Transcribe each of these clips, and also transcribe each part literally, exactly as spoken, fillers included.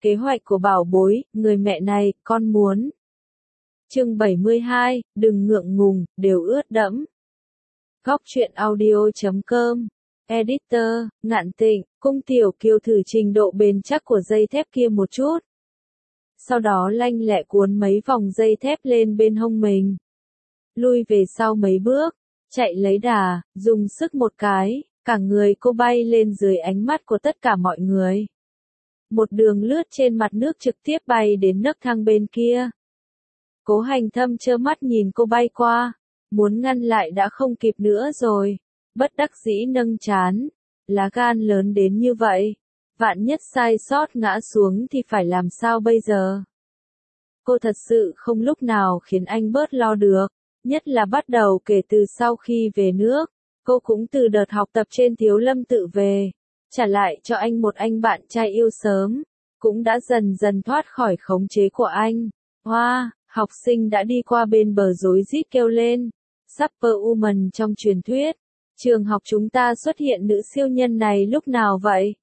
Kế hoạch của bảo bối, người mẹ này, con muốn. Chương bảy mươi hai, đừng ngượng ngùng, đều ướt đẫm. Góc truyện audio chấm com. Editor, Ngạn Tịnh, Cung Tiểu Kiều thử trình độ bền chắc của dây thép kia một chút. Sau đó lanh lẹ cuốn mấy vòng dây thép lên bên hông mình. Lui về sau mấy bước, chạy lấy đà, dùng sức một cái, cả người cô bay lên dưới ánh mắt của tất cả mọi người. Một đường lướt trên mặt nước trực tiếp bay đến nấc thang bên kia. Cố Hành Thâm trơ mắt nhìn cô bay qua, muốn ngăn lại đã không kịp nữa rồi, bất đắc dĩ nâng trán, lá gan lớn đến như vậy, vạn nhất sai sót ngã xuống thì phải làm sao bây giờ? Cô thật sự không lúc nào khiến anh bớt lo được, nhất là bắt đầu kể từ sau khi về nước, cô cũng từ đợt học tập trên Thiếu Lâm tự về, trả lại cho anh một anh bạn trai yêu sớm, cũng đã dần dần thoát khỏi khống chế của anh. Hoa, wow, học sinh đã đi qua bên bờ rối rít kêu lên, Superwoman trong truyền thuyết, trường học chúng ta xuất hiện nữ siêu nhân này lúc nào vậy?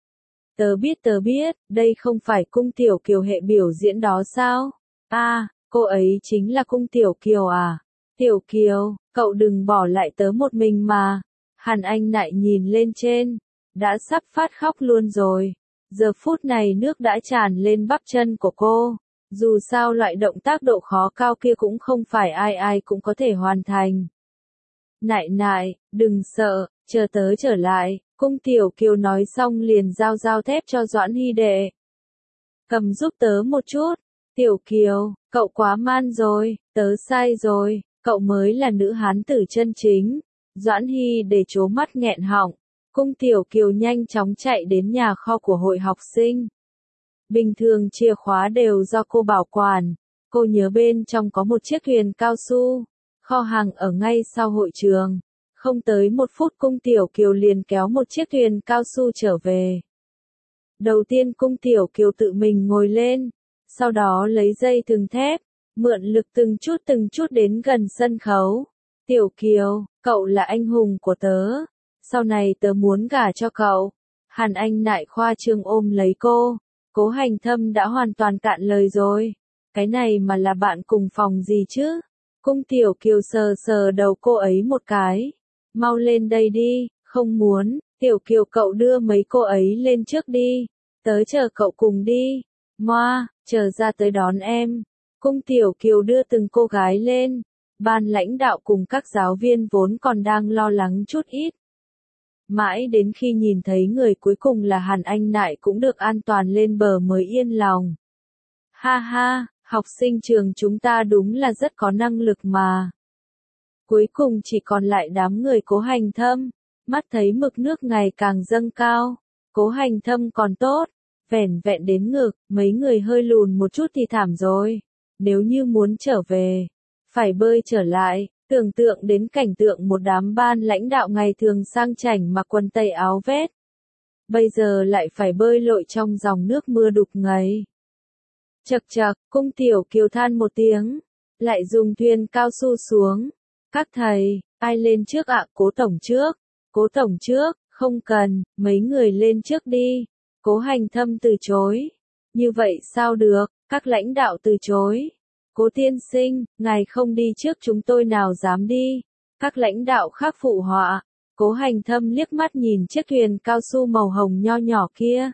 Tớ biết tớ biết, đây không phải Cung Tiểu Kiều hệ biểu diễn đó sao? À, cô ấy chính là Cung Tiểu Kiều à? Tiểu Kiều, cậu đừng bỏ lại tớ một mình mà. Hàn Anh Nại nhìn lên trên, đã sắp phát khóc luôn rồi. Giờ phút này nước đã tràn lên bắp chân của cô. Dù sao loại động tác độ khó cao kia cũng không phải ai ai cũng có thể hoàn thành. Nại nại, đừng sợ, chờ tớ trở lại. Cung Tiểu Kiều nói xong liền giao giao thép cho Doãn Hy Đệ. Cầm giúp tớ một chút. Tiểu Kiều, cậu quá man rồi, tớ sai rồi, cậu mới là nữ hán tử chân chính. Doãn Hy Đệ trố mắt nghẹn họng. Cung Tiểu Kiều nhanh chóng chạy đến nhà kho của hội học sinh. Bình thường chìa khóa đều do cô bảo quản. Cô nhớ bên trong có một chiếc thuyền cao su. Kho hàng ở ngay sau hội trường. Không tới một phút Cung Tiểu Kiều liền kéo một chiếc thuyền cao su trở về. Đầu tiên Cung Tiểu Kiều tự mình ngồi lên, sau đó lấy dây thừng thép, mượn lực từng chút từng chút đến gần sân khấu. Tiểu Kiều, cậu là anh hùng của tớ, sau này tớ muốn gả cho cậu. Hàn Anh Nại khoa trương ôm lấy cô, Cố Hành Thâm đã hoàn toàn cạn lời rồi. Cái này mà là bạn cùng phòng gì chứ? Cung Tiểu Kiều sờ sờ đầu cô ấy một cái. Mau lên đây đi, không muốn, Tiểu Kiều cậu đưa mấy cô ấy lên trước đi, tớ chờ cậu cùng đi. Moa, chờ ra tới đón em. Cung Tiểu Kiều đưa từng cô gái lên, ban lãnh đạo cùng các giáo viên vốn còn đang lo lắng chút ít. Mãi đến khi nhìn thấy người cuối cùng là Hàn Anh Nại cũng được an toàn lên bờ mới yên lòng. Ha ha, học sinh trường chúng ta đúng là rất có năng lực mà. Cuối cùng chỉ còn lại đám người Cố Hành Thâm, mắt thấy mực nước ngày càng dâng cao, Cố Hành Thâm còn tốt, vẻn vẹn đến ngực, mấy người hơi lùn một chút thì thảm rồi, nếu như muốn trở về, phải bơi trở lại, tưởng tượng đến cảnh tượng một đám ban lãnh đạo ngày thường sang chảnh mặc quần tây áo vest, bây giờ lại phải bơi lội trong dòng nước mưa đục ngầu. Chậc chậc, Cung Tiểu Kiều than một tiếng, lại dùng thuyền cao su xuống. Các thầy, ai lên trước ạ? Cố tổng trước. Cố tổng trước, không cần, mấy người lên trước đi. Cố Hành Thâm từ chối. Như vậy sao được, các lãnh đạo từ chối. Cố tiên sinh, ngài không đi trước chúng tôi nào dám đi. Các lãnh đạo khác phụ họa. Cố Hành Thâm liếc mắt nhìn chiếc thuyền cao su màu hồng nho nhỏ kia.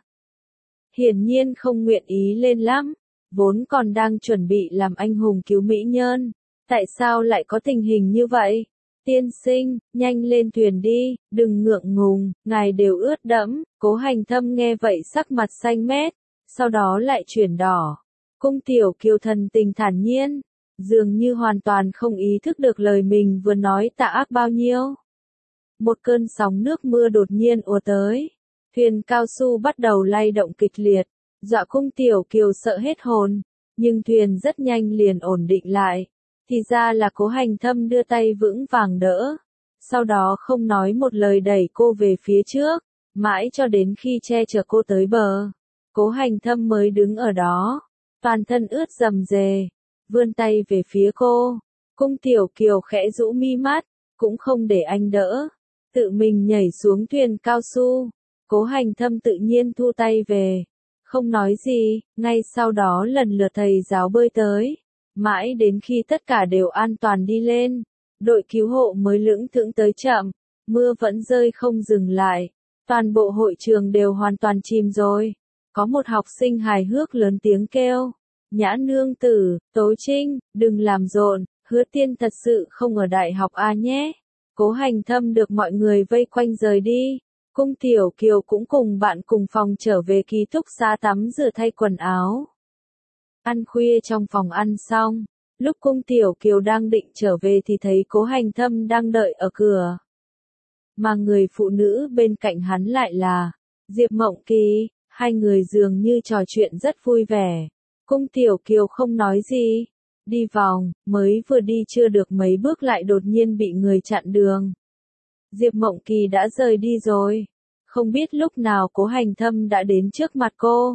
Hiển nhiên không nguyện ý lên lắm, vốn còn đang chuẩn bị làm anh hùng cứu mỹ nhân. Tại sao lại có tình hình như vậy? Tiên sinh, nhanh lên thuyền đi, đừng ngượng ngùng, ngài đều ướt đẫm. Cố Hành Thâm nghe vậy sắc mặt xanh mét, sau đó lại chuyển đỏ. Cung Tiểu Kiều thần tình thản nhiên, dường như hoàn toàn không ý thức được lời mình vừa nói tà ác bao nhiêu. Một cơn sóng nước mưa đột nhiên ùa tới, thuyền cao su bắt đầu lay động kịch liệt, dọa Cung Tiểu Kiều sợ hết hồn, nhưng thuyền rất nhanh liền ổn định lại. Thì ra là Cố Hành Thâm đưa tay vững vàng đỡ, sau đó không nói một lời đẩy cô về phía trước, mãi cho đến khi che chở cô tới bờ. Cố Hành Thâm mới đứng ở đó, toàn thân ướt rầm rề, vươn tay về phía cô. Cung Tiểu Kiều khẽ rũ mi mắt, cũng không để anh đỡ, tự mình nhảy xuống thuyền cao su. Cố Hành Thâm tự nhiên thu tay về, không nói gì, ngay sau đó lần lượt thầy giáo bơi tới, mãi đến khi tất cả đều an toàn đi lên, đội cứu hộ mới lững thững tới chậm, mưa vẫn rơi không dừng lại, toàn bộ hội trường đều hoàn toàn chìm rồi. Có một học sinh hài hước lớn tiếng kêu, Nhã nương tử, Tố Trinh, đừng làm rộn, Hứa Tiên thật sự không ở đại học A nhé. Cố Hành Thâm được mọi người vây quanh rời đi. Cung Tiểu Kiều cũng cùng bạn cùng phòng trở về ký túc xá tắm rửa thay quần áo. Ăn khuya trong phòng ăn xong, lúc Cung Tiểu Kiều đang định trở về thì thấy Cố Hành Thâm đang đợi ở cửa. Mà người phụ nữ bên cạnh hắn lại là Diệp Mộng Kỳ, hai người dường như trò chuyện rất vui vẻ. Cung Tiểu Kiều không nói gì, đi vòng, mới vừa đi chưa được mấy bước lại đột nhiên bị người chặn đường. Diệp Mộng Kỳ đã rời đi rồi, không biết lúc nào Cố Hành Thâm đã đến trước mặt cô.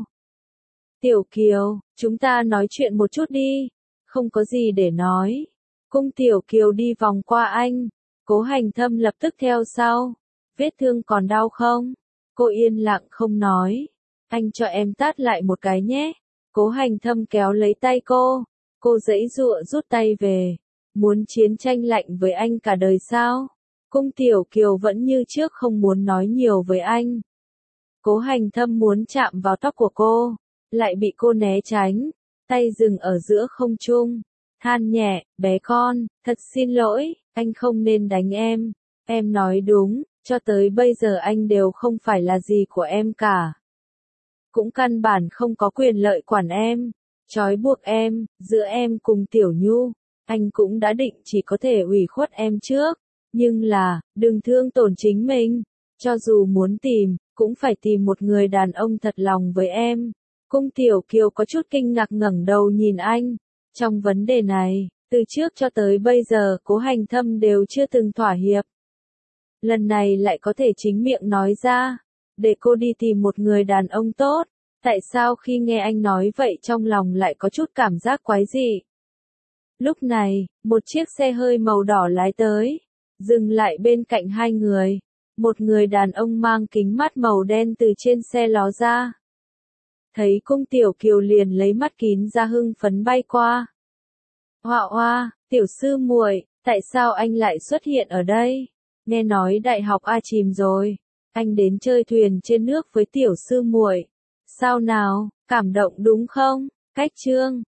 Tiểu Kiều, chúng ta nói chuyện một chút đi, không có gì để nói. Cung Tiểu Kiều đi vòng qua anh, Cố Hành Thâm lập tức theo sau. Vết thương còn đau không? Cô yên lặng không nói. Anh cho em tát lại một cái nhé. Cố Hành Thâm kéo lấy tay cô. Cô giãy giụa rút tay về. Muốn chiến tranh lạnh với anh cả đời sao? Cung Tiểu Kiều vẫn như trước không muốn nói nhiều với anh. Cố Hành Thâm muốn chạm vào tóc của cô, lại bị cô né tránh, tay dừng ở giữa không trung, than nhẹ, bé con, thật xin lỗi, anh không nên đánh em, em nói đúng, cho tới bây giờ anh đều không phải là gì của em cả. Cũng căn bản không có quyền lợi quản em, trói buộc em, giữa em cùng Tiểu Nhu, anh cũng đã định chỉ có thể ủy khuất em trước. Nhưng là, đừng thương tổn chính mình, cho dù muốn tìm, cũng phải tìm một người đàn ông thật lòng với em. Cung Tiểu Kiều có chút kinh ngạc ngẩng đầu nhìn anh. Trong vấn đề này, từ trước cho tới bây giờ Cố Hành Thâm đều chưa từng thỏa hiệp. Lần này lại có thể chính miệng nói ra, để cô đi tìm một người đàn ông tốt. Tại sao khi nghe anh nói vậy trong lòng lại có chút cảm giác quái dị? Lúc này, một chiếc xe hơi màu đỏ lái tới, dừng lại bên cạnh hai người. Một người đàn ông mang kính mắt màu đen từ trên xe ló ra. Thấy Cung Tiểu Kiều liền lấy mắt kín ra hưng phấn bay qua. Hoa hoa, tiểu sư muội, tại sao anh lại xuất hiện ở đây? Nghe nói đại học A chìm rồi, anh đến chơi thuyền trên nước với tiểu sư muội. Sao nào, cảm động đúng không? Cách chương